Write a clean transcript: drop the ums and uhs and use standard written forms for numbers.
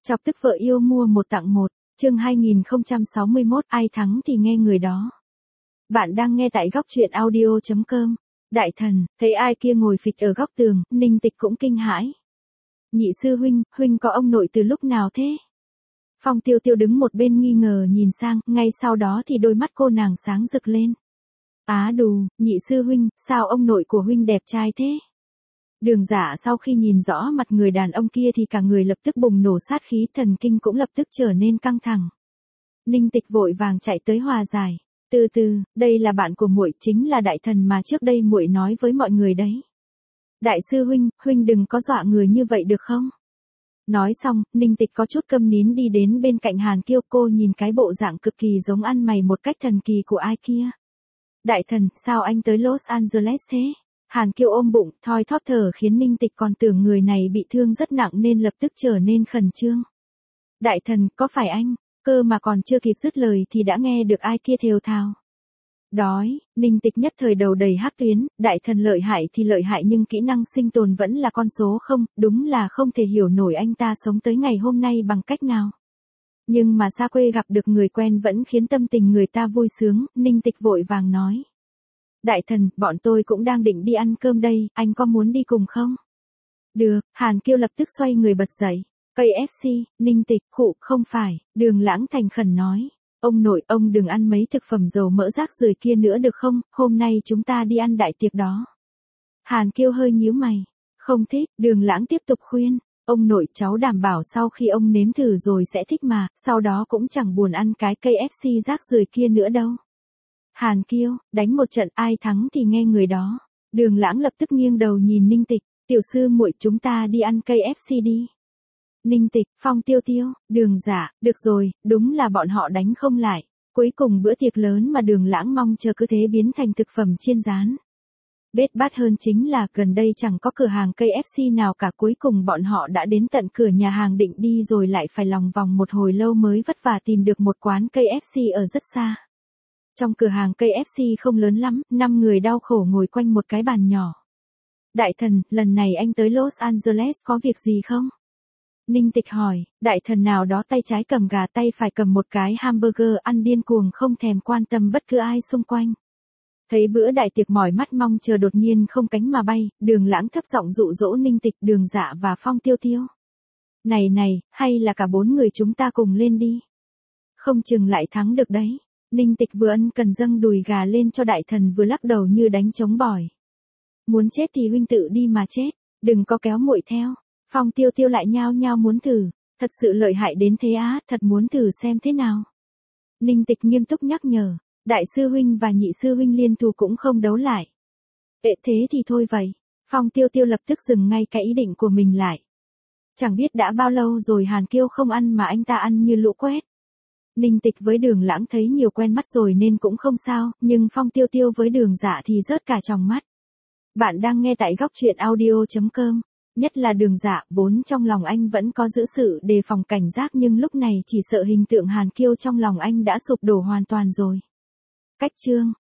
Chọc tức vợ yêu mua một tặng một, chương 2061 ai thắng thì nghe người đó. Bạn đang nghe tại góc truyện audio.com. Đại thần, thấy ai kia ngồi phịch ở góc tường, Ninh Tịch cũng kinh hãi. Nhị sư huynh, huynh có ông nội từ lúc nào thế? Phong Tiêu Tiêu đứng một bên nghi ngờ nhìn sang, ngay sau đó thì đôi mắt cô nàng sáng rực lên. Á đù, nhị sư huynh, sao ông nội của huynh đẹp trai thế? Đường Dạ sau khi nhìn rõ mặt người đàn ông kia thì cả người lập tức bùng nổ sát khí, thần kinh cũng lập tức trở nên căng thẳng. Ninh Tịch vội vàng chạy tới hòa giải. Từ từ, đây là bạn của muội, chính là đại thần mà trước đây muội nói với mọi người đấy. Đại sư huynh, huynh đừng có dọa người như vậy được không? Nói xong, Ninh Tịch có chút câm nín đi đến bên cạnh Hàn Kiêu, cô nhìn cái bộ dạng cực kỳ giống ăn mày một cách thần kỳ của ai kia. Đại thần, sao anh tới Los Angeles thế? Hàn Kiêu ôm bụng, thoi thóp thở khiến Ninh Tịch còn tưởng người này bị thương rất nặng nên lập tức trở nên khẩn trương. Đại thần, có phải anh? Cơ mà còn chưa kịp dứt lời thì đã nghe được ai kia thều thào. Đói, Ninh Tịch nhất thời đầu đầy hắc tuyến, đại thần lợi hại thì lợi hại nhưng kỹ năng sinh tồn vẫn là con số không, đúng là không thể hiểu nổi anh ta sống tới ngày hôm nay bằng cách nào. Nhưng mà xa quê gặp được người quen vẫn khiến tâm tình người ta vui sướng, Ninh Tịch vội vàng nói. Đại thần, bọn tôi cũng đang định đi ăn cơm đây, anh có muốn đi cùng không? Được, Hàn Kiêu lập tức xoay người bật dậy. KFC, Ninh Tịch, khụ, không phải, Đường Lãng thành khẩn nói. Ông nội, ông đừng ăn mấy thực phẩm dầu mỡ rác rưởi kia nữa được không, hôm nay chúng ta đi ăn đại tiệc đó. Hàn Kiêu hơi nhíu mày. Không thích, Đường Lãng tiếp tục khuyên. Ông nội, cháu đảm bảo sau khi ông nếm thử rồi sẽ thích mà, sau đó cũng chẳng buồn ăn cái KFC rác rưởi kia nữa đâu. Hàn Kiêu, đánh một trận ai thắng thì nghe người đó. Đường Lãng lập tức nghiêng đầu nhìn Ninh Tịch, tiểu sư muội chúng ta đi ăn KFC đi. Ninh Tịch, Phong Tiêu Tiêu, Đường Dạ, được rồi, đúng là bọn họ đánh không lại. Cuối cùng bữa tiệc lớn mà Đường Lãng mong chờ cứ thế biến thành thực phẩm chiên rán. Bết bát hơn chính là gần đây chẳng có cửa hàng KFC nào cả, cuối cùng bọn họ đã đến tận cửa nhà hàng định đi rồi lại phải lòng vòng một hồi lâu mới vất vả tìm được một quán KFC ở rất xa. Trong cửa hàng KFC không lớn lắm, 5 người đau khổ ngồi quanh một cái bàn nhỏ. Đại thần, lần này anh tới Los Angeles có việc gì không? Ninh Tịch hỏi, đại thần nào đó tay trái cầm gà tay phải cầm một cái hamburger ăn điên cuồng không thèm quan tâm bất cứ ai xung quanh. Thấy bữa đại tiệc mỏi mắt mong chờ đột nhiên không cánh mà bay, Đường Lãng thấp giọng dụ dỗ Ninh Tịch, Đường Dạ và Phong Tiêu Tiêu. Này, hay là cả 4 người chúng ta cùng lên đi. Không chừng lại thắng được đấy. Ninh Tịch vừa ân cần dâng đùi gà lên cho đại thần vừa lắc đầu như đánh trống bỏi. Muốn chết thì huynh tự đi mà chết, đừng có kéo muội theo. Phong Tiêu Tiêu lại nhao nhao muốn thử, thật sự lợi hại đến thế á, thật muốn thử xem thế nào. Ninh Tịch nghiêm túc nhắc nhở, đại sư huynh và nhị sư huynh liên thủ cũng không đấu lại. Thế thì thôi vậy. Phong Tiêu Tiêu lập tức dừng ngay cái ý định của mình lại. Chẳng biết đã bao lâu rồi Hàn Kiêu không ăn mà anh ta ăn như lũ quét. Ninh Tịch với Đường Lãng thấy nhiều quen mắt rồi nên cũng không sao, nhưng Phong Tiêu Tiêu với Đường Dạ thì rớt cả tròng mắt. Bạn đang nghe tại góc truyện audio.com. Nhất là Đường Dạ, vốn trong lòng anh vẫn có giữ sự đề phòng cảnh giác nhưng lúc này chỉ sợ hình tượng Hàn Kiêu trong lòng anh đã sụp đổ hoàn toàn rồi. Cách chương